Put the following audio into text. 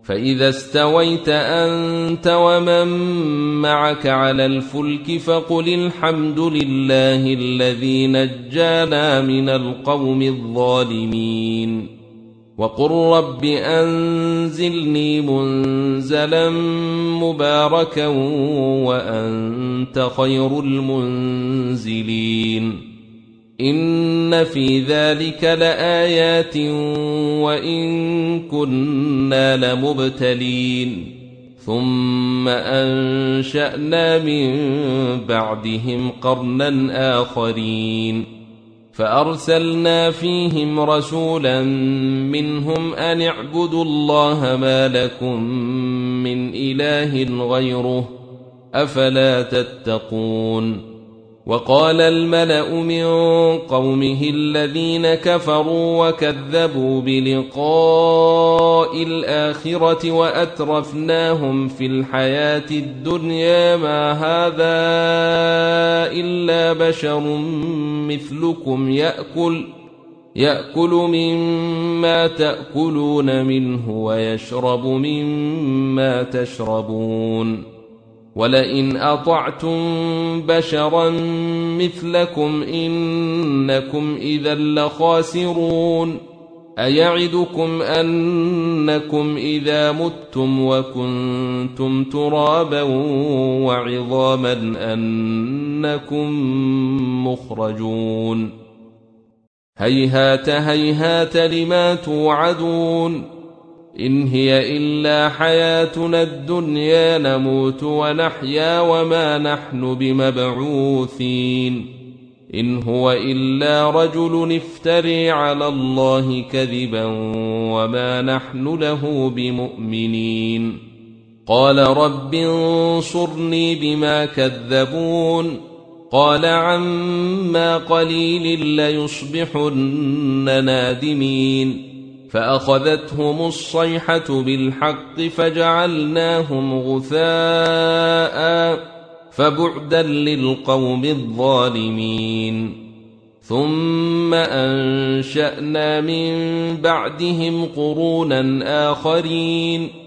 فإذا استويت أنت ومن معك على الفلك فقل الحمد لله الذي نجانا من القوم الظالمين وقل رب أنزلني منزلا مباركا وأنت خير المنزلين إن في ذلك لآيات وإن كنا لمبتلين ثم أنشأنا من بعدهم قرنا آخرين فأرسلنا فيهم رسولا منهم أن اعبدوا الله ما لكم من إله غيره أفلا تتقون وقال الملأ من قومه الذين كفروا وكذبوا بلقاء الآخرة وأترفناهم في الحياة الدنيا ما هذا إلا بشر مثلكم يأكل مما تأكلون منه ويشرب مما تشربون ولئن أطعتم بشرا مثلكم إنكم إذا لخاسرون أيعدكم أنكم إذا متم وكنتم ترابا وعظاما أنكم مخرجون هيهات هيهات لما توعدون إن هي إلا حياتنا الدنيا نموت ونحيا وما نحن بمبعوثين إن هو إلا رجل افتري على الله كذبا وما نحن له بمؤمنين قال رب انصرني بما كذبون قال عما قليل ليصبحن نادمين فأخذتهم الصيحة بالحق فجعلناهم غثاء فبعدا للقوم الظالمين ثم أنشأنا من بعدهم قرونا آخرين